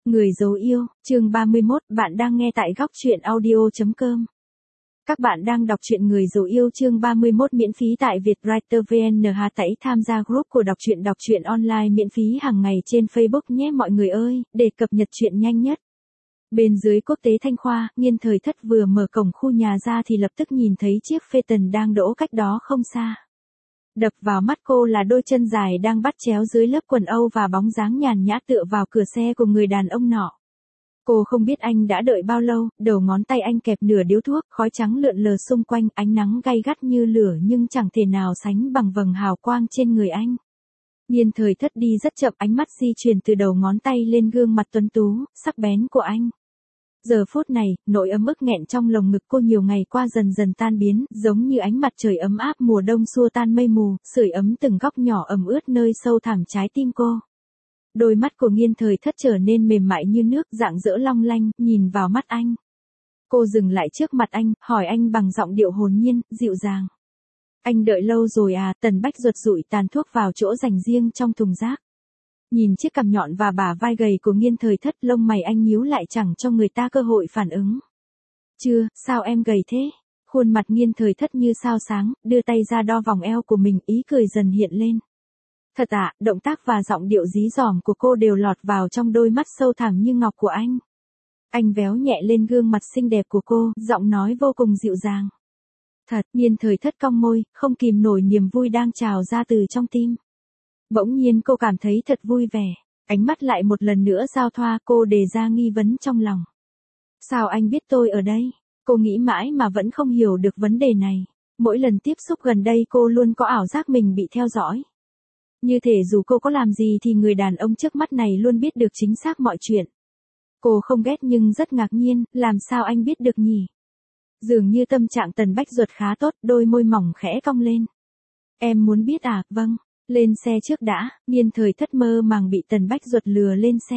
Người dấu yêu, chương 31, bạn đang nghe tại góc truyện audio.com. Các bạn đang đọc truyện Người dấu yêu chương 31 miễn phí tại Vietwriter VN. Hãy tham gia group của đọc truyện online miễn phí hàng ngày trên Facebook nhé mọi người ơi, để cập nhật truyện nhanh nhất. Bên dưới Quốc tế Thanh Khoa, Nghiên Thời Thất vừa mở cổng khu nhà ra thì lập tức nhìn thấy chiếc Phaeton đang đỗ cách đó không xa. Đập vào mắt cô là đôi chân dài đang bắt chéo dưới lớp quần âu và bóng dáng nhàn nhã tựa vào cửa xe của người đàn ông nọ. Cô không biết anh đã đợi bao lâu, đầu ngón tay anh kẹp nửa điếu thuốc, khói trắng lượn lờ xung quanh, ánh nắng gay gắt như lửa nhưng chẳng thể nào sánh bằng vầng hào quang trên người anh. Nghiên Thời Thất đi rất chậm, ánh mắt di chuyển từ đầu ngón tay lên gương mặt tuấn tú, sắc bén của anh. Giờ phút này, nỗi ấm ức nghẹn trong lồng ngực cô nhiều ngày qua dần dần tan biến, giống như ánh mặt trời ấm áp mùa đông xua tan mây mù, sưởi ấm từng góc nhỏ ẩm ướt nơi sâu thẳm trái tim cô. Đôi mắt của Nghiên Thời Thất trở nên mềm mại như nước, rạng rỡ long lanh, nhìn vào mắt anh. Cô dừng lại trước mặt anh, hỏi anh bằng giọng điệu hồn nhiên, dịu dàng. Anh đợi lâu rồi à? Tần Bách ruột rụi tàn thuốc vào chỗ dành riêng trong thùng rác. Nhìn chiếc cằm nhọn và bả vai gầy của Nghiên Thời Thất, lông mày anh nhíu lại chẳng cho người ta cơ hội phản ứng. Chưa, sao em gầy thế? Khuôn mặt Nghiên Thời Thất như sao sáng, đưa tay ra đo vòng eo của mình, ý cười dần hiện lên. Thật ạ, động tác và giọng điệu dí dỏm của cô đều lọt vào trong đôi mắt sâu thẳm như ngọc của anh. Anh véo nhẹ lên gương mặt xinh đẹp của cô, giọng nói vô cùng dịu dàng. Thật, Nghiên Thời Thất cong môi, không kìm nổi niềm vui đang trào ra từ trong tim. Bỗng nhiên cô cảm thấy thật vui vẻ, ánh mắt lại một lần nữa giao thoa, cô đề ra nghi vấn trong lòng. Sao anh biết tôi ở đây? Cô nghĩ mãi mà vẫn không hiểu được vấn đề này. Mỗi lần tiếp xúc gần đây cô luôn có ảo giác mình bị theo dõi. Như thể dù cô có làm gì thì người đàn ông trước mắt này luôn biết được chính xác mọi chuyện. Cô không ghét nhưng rất ngạc nhiên, làm sao anh biết được nhỉ? Dường như tâm trạng Tần Bách Duật khá tốt, đôi môi mỏng khẽ cong lên. Em muốn biết à? Vâng. Lên xe trước đã. Nghiên Thời Thất mơ màng bị Tần Bách Duật lừa lên xe.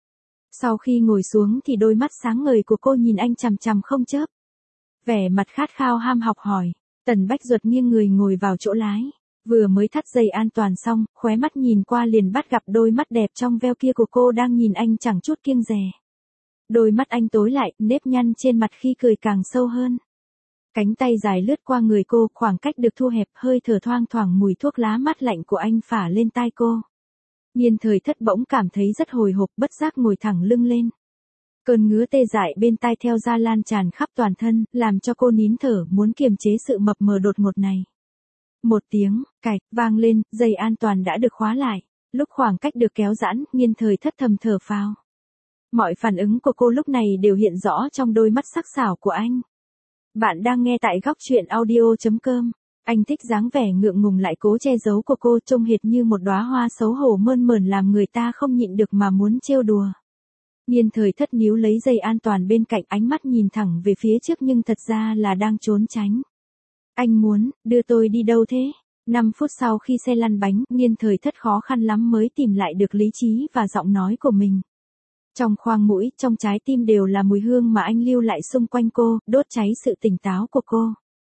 Sau khi ngồi xuống thì đôi mắt sáng ngời của cô nhìn anh chằm chằm không chớp. Vẻ mặt khát khao ham học hỏi. Tần Bách Duật nghiêng người ngồi vào chỗ lái. Vừa mới thắt dây an toàn xong, khóe mắt nhìn qua liền bắt gặp đôi mắt đẹp trong veo kia của cô đang nhìn anh chẳng chút kiêng dè. Đôi mắt anh tối lại, nếp nhăn trên mặt khi cười càng sâu hơn. Cánh tay dài lướt qua người cô, khoảng cách được thu hẹp, hơi thở thoang thoảng mùi thuốc lá mát lạnh của anh phả lên tai cô. Nghiên Thời Thất bỗng cảm thấy rất hồi hộp, bất giác ngồi thẳng lưng lên. Cơn ngứa tê dại bên tai theo da lan tràn khắp toàn thân, làm cho cô nín thở, muốn kiềm chế sự mập mờ đột ngột này. Một tiếng, cạch, vang lên, dây an toàn đã được khóa lại. Lúc khoảng cách được kéo giãn, Nghiên Thời Thất thầm thở phào. Mọi phản ứng của cô lúc này đều hiện rõ trong đôi mắt sắc sảo của anh. Bạn đang nghe tại góc truyện audio.com. Anh thích dáng vẻ ngượng ngùng lại cố che giấu của cô, trông hệt như một đóa hoa xấu hổ mơn mởn làm người ta không nhịn được mà muốn trêu đùa. Nghiên Thời Thất níu lấy dây an toàn bên cạnh, ánh mắt nhìn thẳng về phía trước nhưng thật ra là đang trốn tránh. Anh muốn, đưa tôi đi đâu thế? 5 phút sau khi xe lăn bánh, Nghiên Thời Thất khó khăn lắm mới tìm lại được lý trí và giọng nói của mình. Trong khoang mũi, trong trái tim đều là mùi hương mà anh lưu lại xung quanh cô, đốt cháy sự tỉnh táo của cô.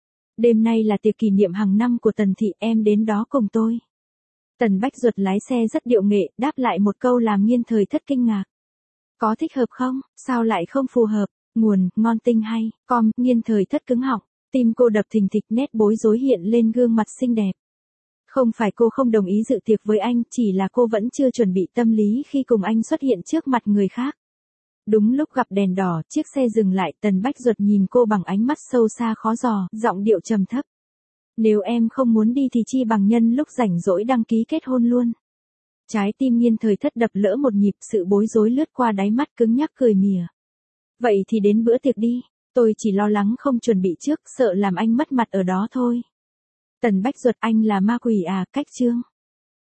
Đêm nay là tiệc kỷ niệm hàng năm của Tần thị, em đến đó cùng tôi. Tần Bách Duật lái xe rất điệu nghệ, đáp lại một câu làm Nghiên Thời Thất kinh ngạc. Có thích hợp không? Sao lại không phù hợp? Nguồn, ngon tinh hay, Nghiên Thời Thất cứng họng, tim cô đập thình thịch, nét bối rối hiện lên gương mặt xinh đẹp. Không phải cô không đồng ý dự tiệc với anh, chỉ là cô vẫn chưa chuẩn bị tâm lý khi cùng anh xuất hiện trước mặt người khác. Đúng lúc gặp đèn đỏ, chiếc xe dừng lại, Tần Bách Duật nhìn cô bằng ánh mắt sâu xa khó dò, giọng điệu trầm thấp. Nếu em không muốn đi thì chi bằng nhân lúc rảnh rỗi đăng ký kết hôn luôn. Trái tim Nghiên Thời Thất đập lỡ một nhịp, sự bối rối lướt qua đáy mắt cứng nhắc cười mỉa. Vậy thì đến bữa tiệc đi, tôi chỉ lo lắng không chuẩn bị trước, sợ làm anh mất mặt ở đó thôi. Tần Bách Duật, anh là ma quỷ à? Cách chương.